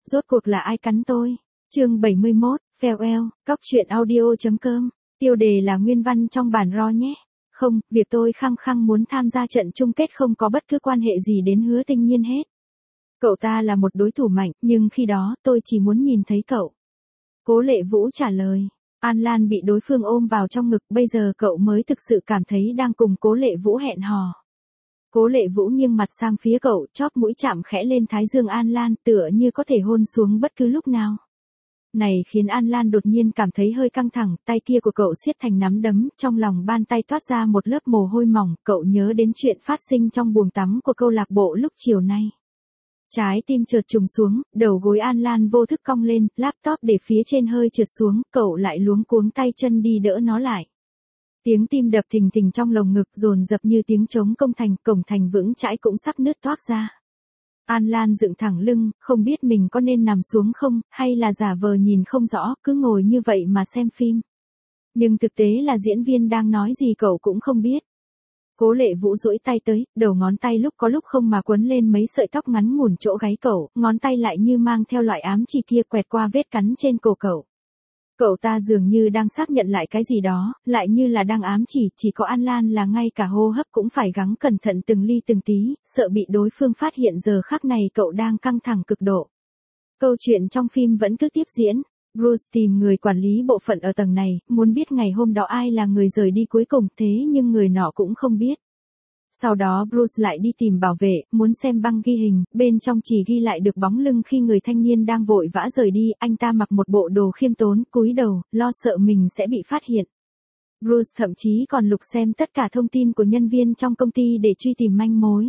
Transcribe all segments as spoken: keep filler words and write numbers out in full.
Rốt cuộc là ai cắn tôi? Chương bảy mươi mốt, Farewell, Cóc truyện audio.com. Tiêu đề là nguyên văn trong bản raw nhé. Không, việc tôi khăng khăng muốn tham gia trận chung kết không có bất cứ quan hệ gì đến Hứa Tinh Nhiên hết. Cậu ta là một đối thủ mạnh, nhưng khi đó tôi chỉ muốn nhìn thấy cậu. Cố Lệ Vũ trả lời. An Lan bị đối phương ôm vào trong ngực, bây giờ cậu mới thực sự cảm thấy đang cùng Cố Lệ Vũ hẹn hò. Cố Lệ Vũ nghiêng mặt sang phía cậu, chóp mũi chạm khẽ lên thái dương An Lan, tựa như có thể hôn xuống bất cứ lúc nào. Này khiến An Lan đột nhiên cảm thấy hơi căng thẳng, tay kia của cậu siết thành nắm đấm, trong lòng bàn tay toát ra một lớp mồ hôi mỏng, cậu nhớ đến chuyện phát sinh trong buồng tắm của câu lạc bộ lúc chiều nay. Trái tim chợt trùng xuống, đầu gối An Lan vô thức cong lên, laptop để phía trên hơi trượt xuống, cậu lại luống cuống tay chân đi đỡ nó lại. Tiếng tim đập thình thình trong lồng ngực dồn dập như tiếng trống công thành, cổng thành vững chãi cũng sắp nứt toác ra. An Lan dựng thẳng lưng, không biết mình có nên nằm xuống không, hay là giả vờ nhìn không rõ, cứ ngồi như vậy mà xem phim. Nhưng thực tế là diễn viên đang nói gì cậu cũng không biết. Cố Lệ Vũ duỗi tay tới, đầu ngón tay lúc có lúc không mà quấn lên mấy sợi tóc ngắn ngủn chỗ gáy cậu, ngón tay lại như mang theo loại ám chỉ kia quẹt qua vết cắn trên cổ cậu. Cậu ta dường như đang xác nhận lại cái gì đó, lại như là đang ám chỉ, chỉ có An Lan là ngay cả hô hấp cũng phải gắng cẩn thận từng ly từng tí, sợ bị đối phương phát hiện giờ khắc này cậu đang căng thẳng cực độ. Câu chuyện trong phim vẫn cứ tiếp diễn. Bruce tìm người quản lý bộ phận ở tầng này, muốn biết ngày hôm đó ai là người rời đi cuối cùng, thế nhưng người nọ cũng không biết. Sau đó Bruce lại đi tìm bảo vệ, muốn xem băng ghi hình, bên trong chỉ ghi lại được bóng lưng khi người thanh niên đang vội vã rời đi, anh ta mặc một bộ đồ khiêm tốn, cúi đầu, lo sợ mình sẽ bị phát hiện. Bruce thậm chí còn lục xem tất cả thông tin của nhân viên trong công ty để truy tìm manh mối.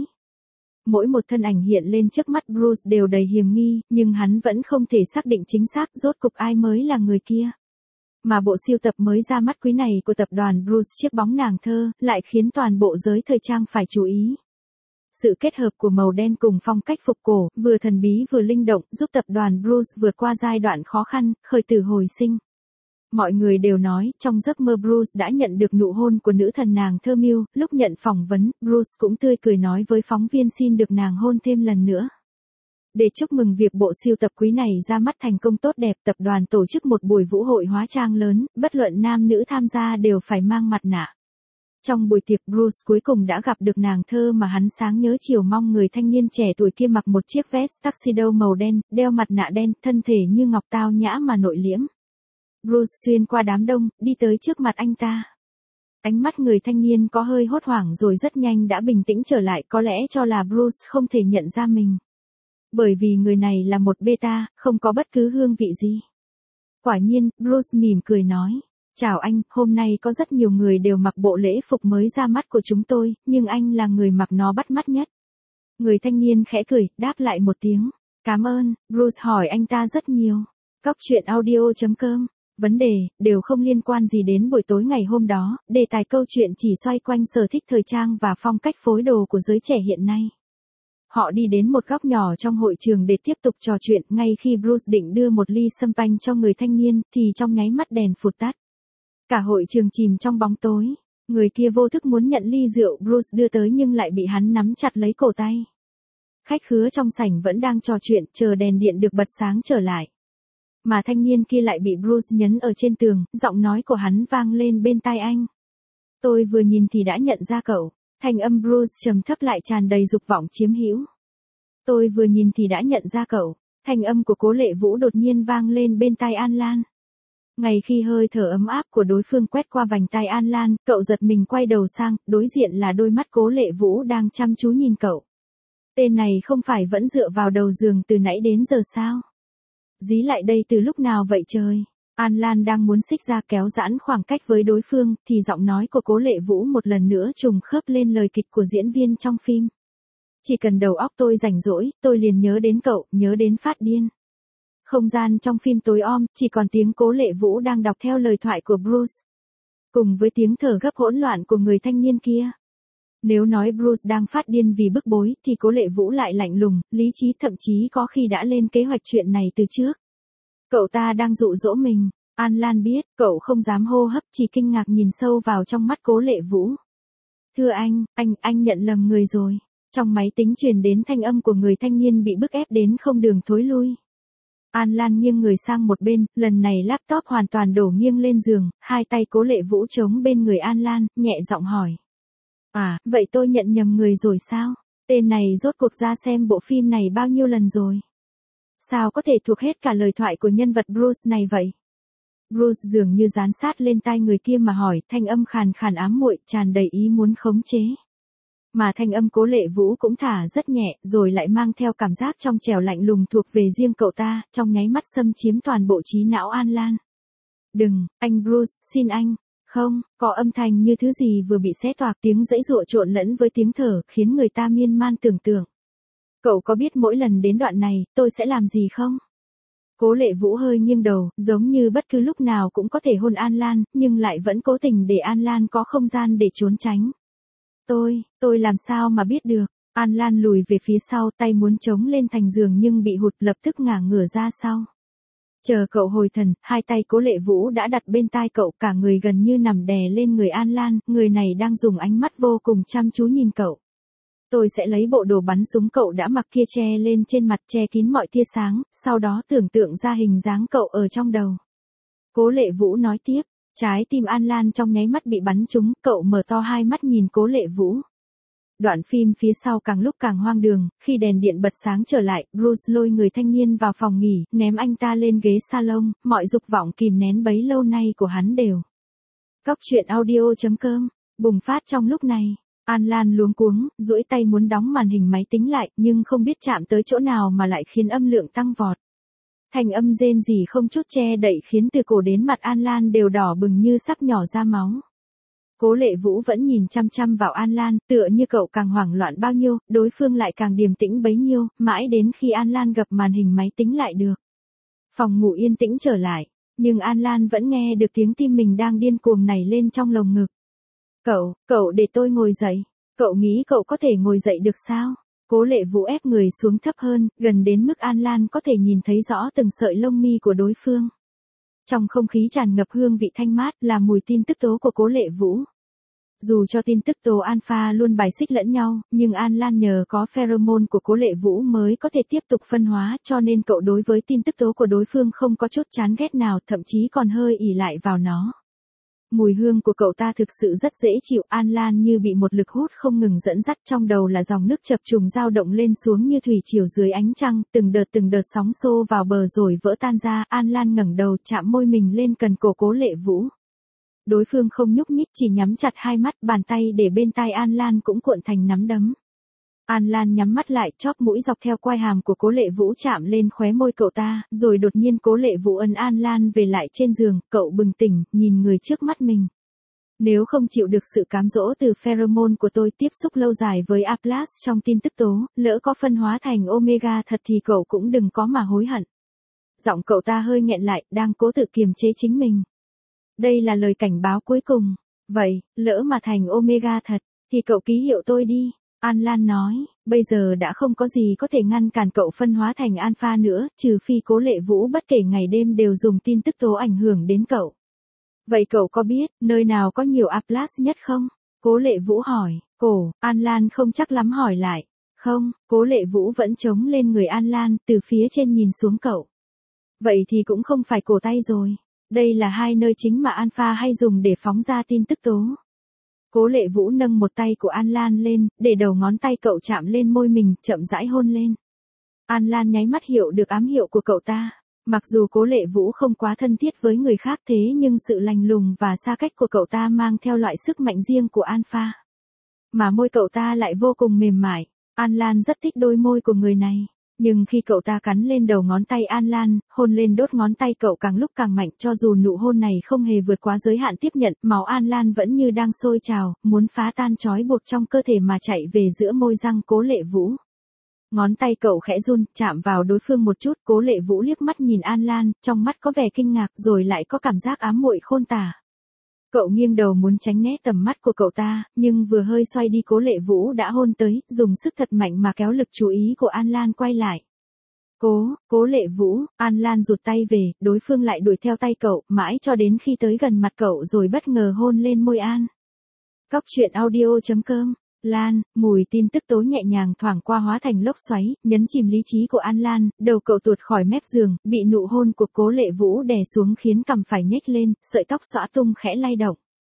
Mỗi một thân ảnh hiện lên trước mắt Bruce đều đầy hiểm nghi, nhưng hắn vẫn không thể xác định chính xác rốt cục ai mới là người kia. Mà bộ siêu tập mới ra mắt quý này của tập đoàn Bruce Chiếc bóng nàng thơ, lại khiến toàn bộ giới thời trang phải chú ý. Sự kết hợp của màu đen cùng phong cách phục cổ, vừa thần bí vừa linh động, giúp tập đoàn Bruce vượt qua giai đoạn khó khăn, khởi tử hồi sinh. Mọi người đều nói, trong giấc mơ Bruce đã nhận được nụ hôn của nữ thần nàng thơ Miu, lúc nhận phỏng vấn, Bruce cũng tươi cười nói với phóng viên xin được nàng hôn thêm lần nữa. Để chúc mừng việc bộ siêu tập quý này ra mắt thành công tốt đẹp, tập đoàn tổ chức một buổi vũ hội hóa trang lớn, bất luận nam nữ tham gia đều phải mang mặt nạ. Trong buổi tiệc Bruce cuối cùng đã gặp được nàng thơ mà hắn sáng nhớ chiều mong, người thanh niên trẻ tuổi kia mặc một chiếc vest tuxedo màu đen, đeo mặt nạ đen, thân thể như ngọc tao nhã mà nội liễm. Bruce xuyên qua đám đông, đi tới trước mặt anh ta. Ánh mắt người thanh niên có hơi hốt hoảng rồi rất nhanh đã bình tĩnh trở lại, có lẽ cho là Bruce không thể nhận ra mình. Bởi vì người này là một beta, không có bất cứ hương vị gì. Quả nhiên, Bruce mỉm cười nói. Chào anh, hôm nay có rất nhiều người đều mặc bộ lễ phục mới ra mắt của chúng tôi, nhưng anh là người mặc nó bắt mắt nhất. Người thanh niên khẽ cười, đáp lại một tiếng. Cảm ơn, Bruce hỏi anh ta rất nhiều. Cóc truyện audio.com. Vấn đề, đều không liên quan gì đến buổi tối ngày hôm đó, đề tài câu chuyện chỉ xoay quanh sở thích thời trang và phong cách phối đồ của giới trẻ hiện nay. Họ đi đến một góc nhỏ trong hội trường để tiếp tục trò chuyện, ngay khi Bruce định đưa một ly champagne cho người thanh niên, thì trong nháy mắt đèn phụt tắt. Cả hội trường chìm trong bóng tối, người kia vô thức muốn nhận ly rượu Bruce đưa tới nhưng lại bị hắn nắm chặt lấy cổ tay. Khách khứa trong sảnh vẫn đang trò chuyện, chờ đèn điện được bật sáng trở lại. Mà thanh niên kia lại bị Bruce nhấn ở trên tường, giọng nói của hắn vang lên bên tai anh. Tôi vừa nhìn thì đã nhận ra cậu. Thanh âm Bruce trầm thấp lại tràn đầy dục vọng chiếm hữu. Tôi vừa nhìn thì đã nhận ra cậu. Thanh âm của Cố Lệ Vũ đột nhiên vang lên bên tai An Lan. Ngay khi hơi thở ấm áp của đối phương quét qua vành tai An Lan, cậu giật mình quay đầu sang, đối diện là đôi mắt Cố Lệ Vũ đang chăm chú nhìn cậu. Tên này không phải vẫn dựa vào đầu giường từ nãy đến giờ sao? Dí lại đây từ lúc nào vậy trời? An Lan đang muốn xích ra kéo giãn khoảng cách với đối phương, thì giọng nói của Cố Lệ Vũ một lần nữa trùng khớp lên lời kịch của diễn viên trong phim. Chỉ cần đầu óc tôi rảnh rỗi, tôi liền nhớ đến cậu, nhớ đến phát điên. Không gian trong phim tối om, chỉ còn tiếng Cố Lệ Vũ đang đọc theo lời thoại của Bruce. Cùng với tiếng thở gấp hỗn loạn của người thanh niên kia. Nếu nói Bruce đang phát điên vì bức bối, thì Cố Lệ Vũ lại lạnh lùng, lý trí, thậm chí có khi đã lên kế hoạch chuyện này từ trước. Cậu ta đang dụ dỗ mình. An Lan biết, cậu không dám hô hấp, chỉ kinh ngạc nhìn sâu vào trong mắt Cố Lệ Vũ. Thưa anh, anh, anh nhận lầm người rồi. Trong máy tính truyền đến thanh âm của người thanh niên bị bức ép đến không đường thối lui. An Lan nghiêng người sang một bên, lần này laptop hoàn toàn đổ nghiêng lên giường, hai tay Cố Lệ Vũ chống bên người An Lan, nhẹ giọng hỏi. À, vậy tôi nhận nhầm người rồi sao? Tên này rốt cuộc ra xem bộ phim này bao nhiêu lần rồi? Sao có thể thuộc hết cả lời thoại của nhân vật Bruce này vậy? Bruce dường như dán sát lên tai người kia mà hỏi, thanh âm khàn khàn ám muội, tràn đầy ý muốn khống chế. Mà thanh âm Cố Lệ Vũ cũng thả rất nhẹ, rồi lại mang theo cảm giác trong trẻo lạnh lùng thuộc về riêng cậu ta, trong nháy mắt xâm chiếm toàn bộ trí não An Lan. Đừng, anh Bruce, xin anh. Không, có âm thanh như thứ gì vừa bị xé toạc, tiếng giãy giụa trộn lẫn với tiếng thở, khiến người ta miên man tưởng tượng. Cậu có biết mỗi lần đến đoạn này, tôi sẽ làm gì không? Cố Lệ Vũ hơi nghiêng đầu, giống như bất cứ lúc nào cũng có thể hôn An Lan, nhưng lại vẫn cố tình để An Lan có không gian để trốn tránh. Tôi, tôi làm sao mà biết được? An Lan lùi về phía sau, tay muốn chống lên thành giường nhưng bị hụt, lập tức ngả ngửa ra sau. Chờ cậu hồi thần, hai tay Cố Lệ Vũ đã đặt bên tai cậu, cả người gần như nằm đè lên người An Lan, người này đang dùng ánh mắt vô cùng chăm chú nhìn cậu. Tôi sẽ lấy bộ đồ bắn súng cậu đã mặc kia che lên trên mặt, che kín mọi tia sáng, sau đó tưởng tượng ra hình dáng cậu ở trong đầu. Cố Lệ Vũ nói tiếp, trái tim An Lan trong nháy mắt bị bắn trúng, cậu mở to hai mắt nhìn Cố Lệ Vũ. Đoạn phim phía sau càng lúc càng hoang đường, khi đèn điện bật sáng trở lại, Bruce lôi người thanh niên vào phòng nghỉ, ném anh ta lên ghế salon, mọi dục vọng kìm nén bấy lâu nay của hắn đều. Cóc truyện audio chấm com, bùng phát trong lúc này. An Lan luống cuống, duỗi tay muốn đóng màn hình máy tính lại, nhưng không biết chạm tới chỗ nào mà lại khiến âm lượng tăng vọt. Thành âm rên rỉ không chút che đậy khiến từ cổ đến mặt An Lan đều đỏ bừng như sắp nhỏ ra máu. Cố Lệ Vũ vẫn nhìn chăm chăm vào An Lan, tựa như cậu càng hoảng loạn bao nhiêu, đối phương lại càng điềm tĩnh bấy nhiêu, mãi đến khi An Lan gập màn hình máy tính lại được. Phòng ngủ yên tĩnh trở lại, nhưng An Lan vẫn nghe được tiếng tim mình đang điên cuồng nảy lên trong lồng ngực. Cậu, cậu để tôi ngồi dậy. Cậu nghĩ cậu có thể ngồi dậy được sao? Cố Lệ Vũ ép người xuống thấp hơn, gần đến mức An Lan có thể nhìn thấy rõ từng sợi lông mi của đối phương. Trong không khí tràn ngập hương vị thanh mát là mùi tin tức tố của Cố Lệ Vũ. Dù cho tin tức tố alpha luôn bài xích lẫn nhau, nhưng An Lan nhờ có pheromone của Cố Lệ Vũ mới có thể tiếp tục phân hóa, cho nên cậu đối với tin tức tố của đối phương không có chút chán ghét nào, thậm chí còn hơi ỷ lại vào nó. Mùi hương của cậu ta thực sự rất dễ chịu, An Lan như bị một lực hút không ngừng dẫn dắt, trong đầu là dòng nước chập trùng dao động lên xuống như thủy triều dưới ánh trăng, từng đợt từng đợt sóng xô vào bờ rồi vỡ tan ra, An Lan ngẩng đầu chạm môi mình lên cần cổ Cố Lệ Vũ. Đối phương không nhúc nhích, chỉ nhắm chặt hai mắt, bàn tay để bên tai An Lan cũng cuộn thành nắm đấm. An Lan nhắm mắt lại, chóp mũi dọc theo quai hàm của Cố Lệ Vũ chạm lên khóe môi cậu ta, rồi đột nhiên Cố Lệ Vũ ấn An Lan về lại trên giường, cậu bừng tỉnh, nhìn người trước mắt mình. Nếu không chịu được sự cám dỗ từ pheromone của tôi, tiếp xúc lâu dài với Atlas trong tin tức tố, lỡ có phân hóa thành Omega thật thì cậu cũng đừng có mà hối hận. Giọng cậu ta hơi nghẹn lại, đang cố tự kiềm chế chính mình. Đây là lời cảnh báo cuối cùng. Vậy, lỡ mà thành Omega thật, thì cậu ký hiệu tôi đi. An Lan nói, bây giờ đã không có gì có thể ngăn cản cậu phân hóa thành alpha nữa, trừ phi Cố Lệ Vũ bất kể ngày đêm đều dùng tin tức tố ảnh hưởng đến cậu. Vậy cậu có biết, nơi nào có nhiều Atlas nhất không? Cố Lệ Vũ hỏi, cổ, An Lan không chắc lắm hỏi lại. Không, Cố Lệ Vũ vẫn chống lên người An Lan, từ phía trên nhìn xuống cậu. Vậy thì cũng không phải cổ tay rồi. Đây là hai nơi chính mà alpha hay dùng để phóng ra tin tức tố. Cố Lệ Vũ nâng một tay của An Lan lên, để đầu ngón tay cậu chạm lên môi mình, chậm rãi hôn lên. An Lan nháy mắt hiểu được ám hiệu của cậu ta. Mặc dù Cố Lệ Vũ không quá thân thiết với người khác thế nhưng sự lạnh lùng và xa cách của cậu ta mang theo loại sức mạnh riêng của alpha. Mà môi cậu ta lại vô cùng mềm mại. An Lan rất thích đôi môi của người này. Nhưng khi cậu ta cắn lên đầu ngón tay An Lan, hôn lên đốt ngón tay cậu càng lúc càng mạnh, cho dù nụ hôn này không hề vượt quá giới hạn tiếp nhận, máu An Lan vẫn như đang sôi trào, muốn phá tan trói buộc trong cơ thể mà chạy về giữa môi răng Cố Lệ Vũ. Ngón tay cậu khẽ run, chạm vào đối phương một chút, Cố Lệ Vũ liếc mắt nhìn An Lan, trong mắt có vẻ kinh ngạc rồi lại có cảm giác ám muội khôn tả. Cậu nghiêng đầu muốn tránh né tầm mắt của cậu ta, nhưng vừa hơi xoay đi Cố Lệ Vũ đã hôn tới, dùng sức thật mạnh mà kéo lực chú ý của An Lan quay lại. Cố, Cố Lệ Vũ, An Lan rụt tay về, đối phương lại đuổi theo tay cậu, mãi cho đến khi tới gần mặt cậu rồi bất ngờ hôn lên môi An. Cóc truyện audio chấm com Lan, mùi tin tức tố nhẹ nhàng thoảng qua hóa thành lốc xoáy, nhấn chìm lý trí của An Lan, đầu cậu tuột khỏi mép giường, bị nụ hôn của Cố Lệ Vũ đè xuống khiến cằm phải nhếch lên, sợi tóc xõa tung khẽ lay động.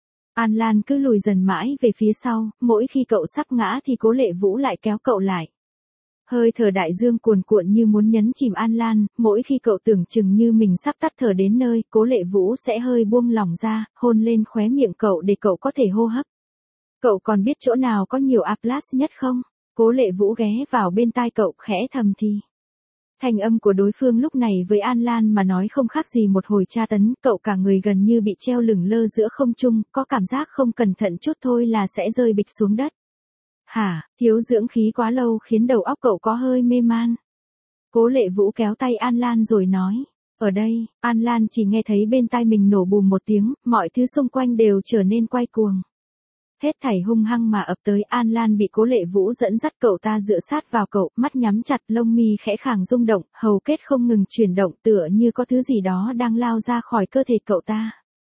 An Lan cứ lùi dần mãi về phía sau, mỗi khi cậu sắp ngã thì Cố Lệ Vũ lại kéo cậu lại. Hơi thở đại dương cuồn cuộn như muốn nhấn chìm An Lan, mỗi khi cậu tưởng chừng như mình sắp tắt thở đến nơi, Cố Lệ Vũ sẽ hơi buông lỏng ra, hôn lên khóe miệng cậu để cậu có thể hô hấp. Cậu còn biết chỗ nào có nhiều Atlas nhất không? Cố Lệ Vũ ghé vào bên tai cậu khẽ thầm thì. Thanh âm của đối phương lúc này với An Lan mà nói không khác gì một hồi tra tấn, cậu cả người gần như bị treo lửng lơ giữa không trung, có cảm giác không cẩn thận chút thôi là sẽ rơi bịch xuống đất. Hả, thiếu dưỡng khí quá lâu khiến đầu óc cậu có hơi mê man. Cố Lệ Vũ kéo tay An Lan rồi nói. Ở đây, An Lan chỉ nghe thấy bên tai mình nổ bùm một tiếng, mọi thứ xung quanh đều trở nên quay cuồng. Hết thảy hung hăng mà ập tới, An Lan bị Cố Lệ Vũ dẫn dắt cậu ta dựa sát vào cậu, mắt nhắm chặt, lông mi khẽ khàng rung động, hầu kết không ngừng chuyển động tựa như có thứ gì đó đang lao ra khỏi cơ thể cậu ta.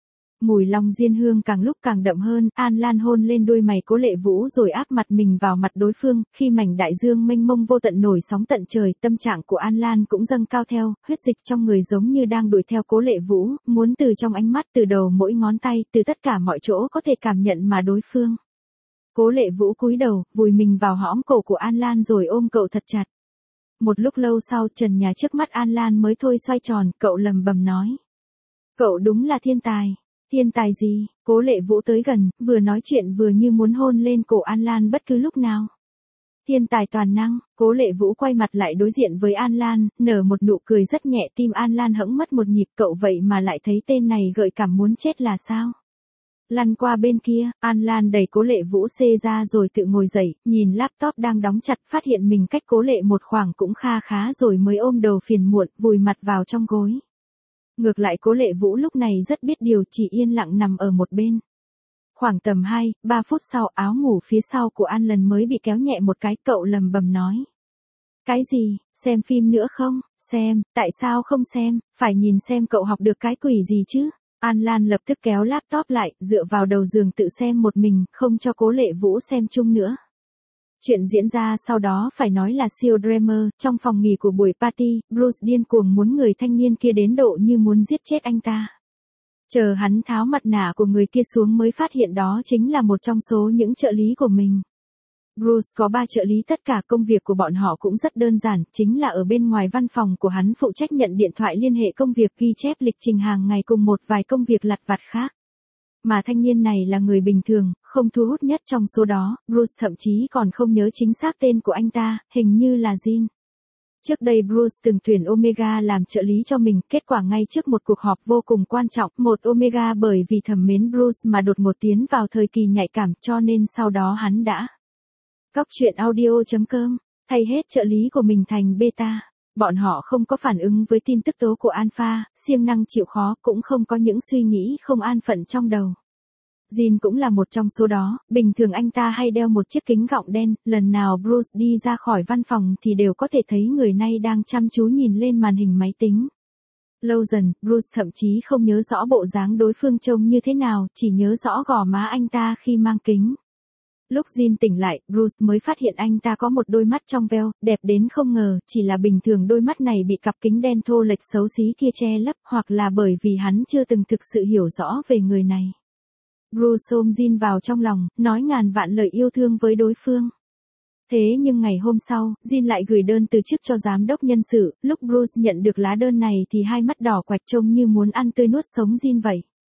Mùi long diên hương càng lúc càng đậm hơn, An Lan hôn lên đôi mày Cố Lệ Vũ rồi áp mặt mình vào mặt đối phương, khi mảnh đại dương mênh mông vô tận nổi sóng tận trời, tâm trạng của An Lan cũng dâng cao theo, huyết dịch trong người giống như đang đuổi theo Cố Lệ Vũ, muốn từ trong ánh mắt, từ đầu mỗi ngón tay, từ tất cả mọi chỗ có thể cảm nhận mà đối phương. Cố Lệ Vũ cúi đầu, vùi mình vào hõm cổ của An Lan rồi ôm cậu thật chặt. Một lúc lâu sau, trần nhà trước mắt An Lan mới thôi xoay tròn, cậu lầm bầm nói. Cậu đúng là thiên tài. Thiên tài gì? Cố Lệ Vũ tới gần, vừa nói chuyện vừa như muốn hôn lên cổ An Lan bất cứ lúc nào. Thiên tài toàn năng. Cố Lệ Vũ quay mặt lại đối diện với An Lan, nở một nụ cười rất nhẹ, tim An Lan hững mất một nhịp, cậu vậy mà lại thấy tên này gợi cảm muốn chết là sao? Lăn qua bên kia, An Lan đẩy Cố Lệ Vũ xê ra rồi tự ngồi dậy, nhìn laptop đang đóng chặt, phát hiện mình cách Cố Lệ một khoảng cũng kha khá rồi mới ôm đầu phiền muộn, vùi mặt vào trong gối. Ngược lại Cố Lệ Vũ lúc này rất biết điều, chỉ yên lặng nằm ở một bên. Khoảng tầm hai, ba phút sau, áo ngủ phía sau của An Lần mới bị kéo nhẹ một cái, cậu lầm bầm nói. Cái gì, xem phim nữa không? Xem, tại sao không xem, phải nhìn xem cậu học được cái quỷ gì chứ? An Lan lập tức kéo laptop lại, dựa vào đầu giường tự xem một mình, không cho Cố Lệ Vũ xem chung nữa. Chuyện diễn ra sau đó phải nói là siêu drama, trong phòng nghỉ của buổi party, Bruce điên cuồng muốn người thanh niên kia đến độ như muốn giết chết anh ta. Chờ hắn tháo mặt nạ của người kia xuống mới phát hiện đó chính là một trong số những trợ lý của mình. Bruce có ba trợ lý, tất cả công việc của bọn họ cũng rất đơn giản, chính là ở bên ngoài văn phòng của hắn phụ trách nhận điện thoại liên hệ công việc, ghi chép lịch trình hàng ngày cùng một vài công việc lặt vặt khác. Mà thanh niên này là người bình thường, không thu hút nhất trong số đó, Bruce thậm chí còn không nhớ chính xác tên của anh ta, hình như là Jin. Trước đây Bruce từng tuyển Omega làm trợ lý cho mình, kết quả ngay trước một cuộc họp vô cùng quan trọng, một Omega bởi vì thầm mến Bruce mà đột ngột tiến vào thời kỳ nhạy cảm, cho nên sau đó hắn đã Cóc truyện audio chấm com, thay hết trợ lý của mình thành beta. Bọn họ không có phản ứng với tin tức tố của Alpha, siêng năng chịu khó, cũng không có những suy nghĩ không an phận trong đầu. Jin cũng là một trong số đó, bình thường anh ta hay đeo một chiếc kính gọng đen, lần nào Bruce đi ra khỏi văn phòng thì đều có thể thấy người này đang chăm chú nhìn lên màn hình máy tính. Lâu dần, Bruce thậm chí không nhớ rõ bộ dáng đối phương trông như thế nào, chỉ nhớ rõ gò má anh ta khi mang kính. Lúc Jin tỉnh lại, Bruce mới phát hiện anh ta có một đôi mắt trong veo, đẹp đến không ngờ, chỉ là bình thường đôi mắt này bị cặp kính đen thô lệch xấu xí kia che lấp, hoặc là bởi vì hắn chưa từng thực sự hiểu rõ về người này. Bruce ôm Jin vào trong lòng, nói ngàn vạn lời yêu thương với đối phương. Thế nhưng ngày hôm sau, Jin lại gửi đơn từ chức cho giám đốc nhân sự, lúc Bruce nhận được lá đơn này thì hai mắt đỏ quạch trông như muốn ăn tươi nuốt sống Jin vậy.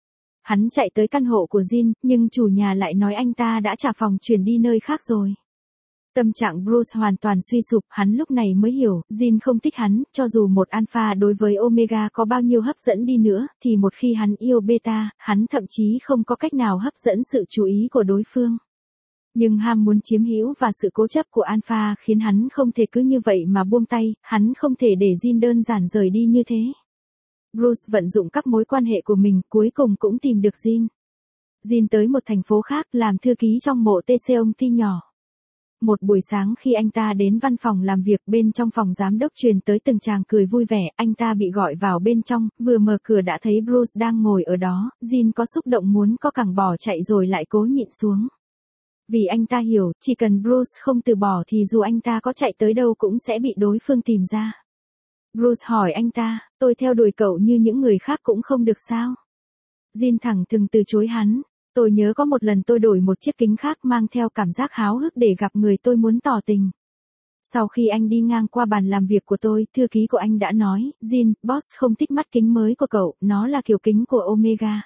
Hắn chạy tới căn hộ của Jin, nhưng chủ nhà lại nói anh ta đã trả phòng chuyển đi nơi khác rồi. Tâm trạng Bruce hoàn toàn suy sụp, hắn lúc này mới hiểu, Jin không thích hắn, cho dù một alpha đối với Omega có bao nhiêu hấp dẫn đi nữa, thì một khi hắn yêu beta, hắn thậm chí không có cách nào hấp dẫn sự chú ý của đối phương. Nhưng ham muốn chiếm hữu và sự cố chấp của alpha khiến hắn không thể cứ như vậy mà buông tay, hắn không thể để Jin đơn giản rời đi như thế. Bruce vận dụng các mối quan hệ của mình, cuối cùng cũng tìm được Jin. Jin tới một thành phố khác, làm thư ký trong mộ tê xê ông ty nhỏ. Một buổi sáng khi anh ta đến văn phòng làm việc, bên trong phòng giám đốc truyền tới từng tràng cười vui vẻ, anh ta bị gọi vào bên trong, vừa mở cửa đã thấy Bruce đang ngồi ở đó, Jin có xúc động muốn co cẳng bỏ chạy rồi lại cố nhịn xuống. Vì anh ta hiểu, chỉ cần Bruce không từ bỏ thì dù anh ta có chạy tới đâu cũng sẽ bị đối phương tìm ra. Bruce hỏi anh ta, tôi theo đuổi cậu như những người khác cũng không được sao? Jin thẳng thừng từ chối hắn. Tôi nhớ có một lần tôi đổi một chiếc kính khác mang theo cảm giác háo hức để gặp người tôi muốn tỏ tình. Sau khi anh đi ngang qua bàn làm việc của tôi, thư ký của anh đã nói, Jin, boss không thích mắt kính mới của cậu, nó là kiểu kính của Omega.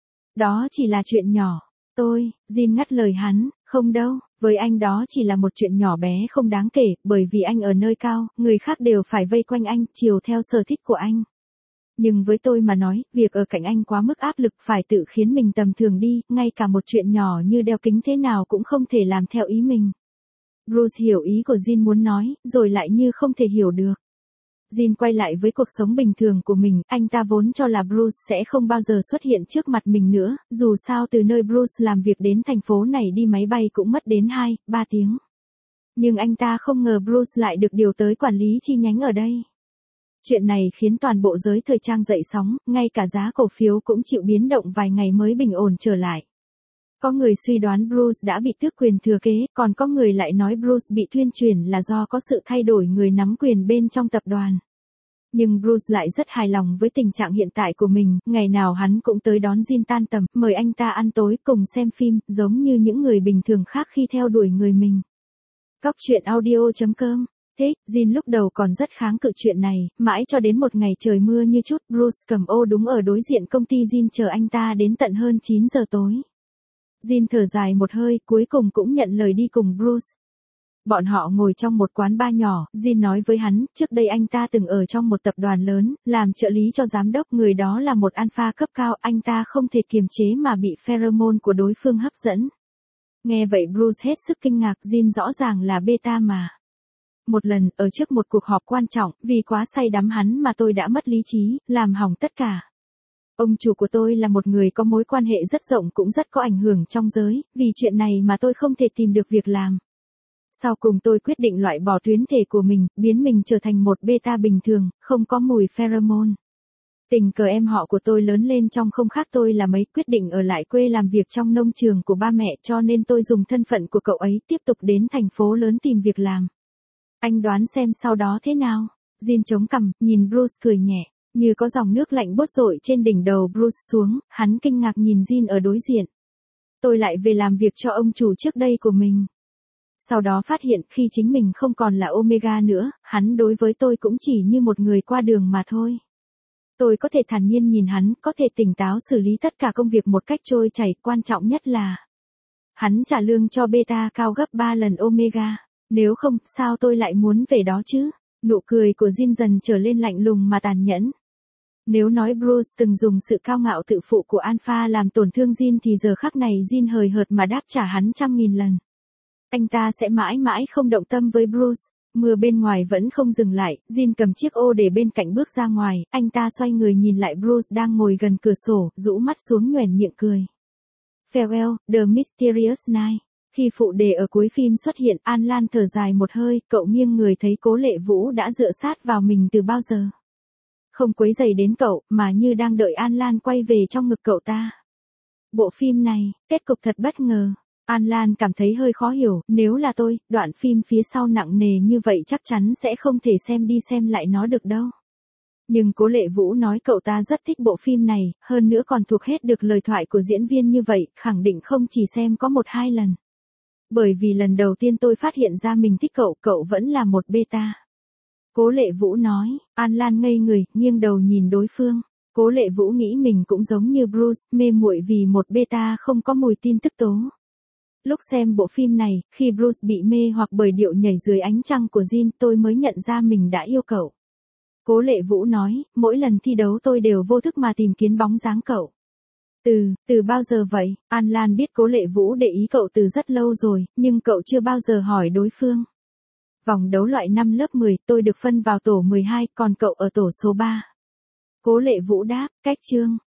Đó chỉ là chuyện nhỏ. Tôi, Jin ngắt lời hắn, không đâu, với anh đó chỉ là một chuyện nhỏ bé không đáng kể, bởi vì anh ở nơi cao, người khác đều phải vây quanh anh, chiều theo sở thích của anh. Nhưng với tôi mà nói, việc ở cạnh anh quá mức áp lực phải tự khiến mình tầm thường đi, ngay cả một chuyện nhỏ như đeo kính thế nào cũng không thể làm theo ý mình. Bruce hiểu ý của Jin muốn nói, rồi lại như không thể hiểu được. Jin quay lại với cuộc sống bình thường của mình, anh ta vốn cho là Bruce sẽ không bao giờ xuất hiện trước mặt mình nữa, dù sao từ nơi Bruce làm việc đến thành phố này đi máy bay cũng mất đến hai, ba tiếng. Nhưng anh ta không ngờ Bruce lại được điều tới quản lý chi nhánh ở đây. Chuyện này khiến toàn bộ giới thời trang dậy sóng, ngay cả giá cổ phiếu cũng chịu biến động vài ngày mới bình ổn trở lại. Có người suy đoán Bruce đã bị tước quyền thừa kế, còn có người lại nói Bruce bị tuyên truyền là do có sự thay đổi người nắm quyền bên trong tập đoàn. Nhưng Bruce lại rất hài lòng với tình trạng hiện tại của mình, ngày nào hắn cũng tới đón Jin tan tầm, mời anh ta ăn tối cùng xem phim, giống như những người bình thường khác khi theo đuổi người mình. Cóc truyện audio chấm com. Thế, Jin lúc đầu còn rất kháng cự chuyện này, mãi cho đến một ngày trời mưa như chút, Bruce cầm ô đúng ở đối diện công ty Jin chờ anh ta đến tận hơn chín giờ tối. Jin thở dài một hơi, cuối cùng cũng nhận lời đi cùng Bruce. Bọn họ ngồi trong một quán bar nhỏ, Jin nói với hắn, trước đây anh ta từng ở trong một tập đoàn lớn, làm trợ lý cho giám đốc, người đó là một alpha cấp cao, anh ta không thể kiềm chế mà bị pheromone của đối phương hấp dẫn. Nghe vậy Bruce hết sức kinh ngạc, Jin rõ ràng là beta mà. Một lần, ở trước một cuộc họp quan trọng, vì quá say đắm hắn mà tôi đã mất lý trí, làm hỏng tất cả. Ông chủ của tôi là một người có mối quan hệ rất rộng cũng rất có ảnh hưởng trong giới, vì chuyện này mà tôi không thể tìm được việc làm. Sau cùng tôi quyết định loại bỏ tuyến thể của mình, biến mình trở thành một beta bình thường, không có mùi pheromone. Tình cờ em họ của tôi lớn lên trong không khác tôi là mấy, quyết định ở lại quê làm việc trong nông trường của ba mẹ, cho nên tôi dùng thân phận của cậu ấy tiếp tục đến thành phố lớn tìm việc làm. Anh đoán xem sau đó thế nào? Jin chống cằm, nhìn Bruce cười nhẹ, như có dòng nước lạnh bốt rội trên đỉnh đầu Bruce xuống, hắn kinh ngạc nhìn Jin ở đối diện. Tôi lại về làm việc cho ông chủ trước đây của mình. Sau đó phát hiện khi chính mình không còn là Omega nữa, hắn đối với tôi cũng chỉ như một người qua đường mà thôi. Tôi có thể thản nhiên nhìn hắn, có thể tỉnh táo xử lý tất cả công việc một cách trôi chảy, quan trọng nhất là hắn trả lương cho beta cao gấp ba lần Omega. Nếu không, sao tôi lại muốn về đó chứ? Nụ cười của Jin dần trở lên lạnh lùng mà tàn nhẫn. Nếu nói Bruce từng dùng sự cao ngạo tự phụ của Alpha làm tổn thương Jin thì giờ khắc này Jin hời hợt mà đáp trả hắn trăm nghìn lần. Anh ta sẽ mãi mãi không động tâm với Bruce. Mưa bên ngoài vẫn không dừng lại, Jin cầm chiếc ô để bên cạnh bước ra ngoài, anh ta xoay người nhìn lại Bruce đang ngồi gần cửa sổ, rũ mắt xuống nhoẻn miệng cười. Farewell, The Mysterious Night. Khi phụ đề ở cuối phim xuất hiện, An Lan thở dài một hơi, cậu nghiêng người thấy Cố Lệ Vũ đã dựa sát vào mình từ bao giờ. Không quấy rầy đến cậu, mà như đang đợi An Lan quay về trong ngực cậu ta. Bộ phim này, kết cục thật bất ngờ. An Lan cảm thấy hơi khó hiểu, nếu là tôi, đoạn phim phía sau nặng nề như vậy chắc chắn sẽ không thể xem đi xem lại nó được đâu. Nhưng Cố Lệ Vũ nói cậu ta rất thích bộ phim này, hơn nữa còn thuộc hết được lời thoại của diễn viên như vậy, khẳng định không chỉ xem có một hai lần. Bởi vì lần đầu tiên tôi phát hiện ra mình thích cậu, cậu vẫn là một beta. Cố Lệ Vũ nói, An Lan ngây người, nghiêng đầu nhìn đối phương. Cố Lệ Vũ nghĩ mình cũng giống như Bruce, mê muội vì một beta không có mùi tin tức tố. Lúc xem bộ phim này, khi Bruce bị mê hoặc bởi điệu nhảy dưới ánh trăng của Jin, tôi mới nhận ra mình đã yêu cậu. Cố Lệ Vũ nói, mỗi lần thi đấu tôi đều vô thức mà tìm kiếm bóng dáng cậu. Từ, từ bao giờ vậy? An Lan biết Cố Lệ Vũ để ý cậu từ rất lâu rồi, nhưng cậu chưa bao giờ hỏi đối phương. Vòng đấu loại năm lớp mười, tôi được phân vào tổ mười hai, còn cậu ở tổ số ba. Cố Lệ Vũ đáp, cách chương.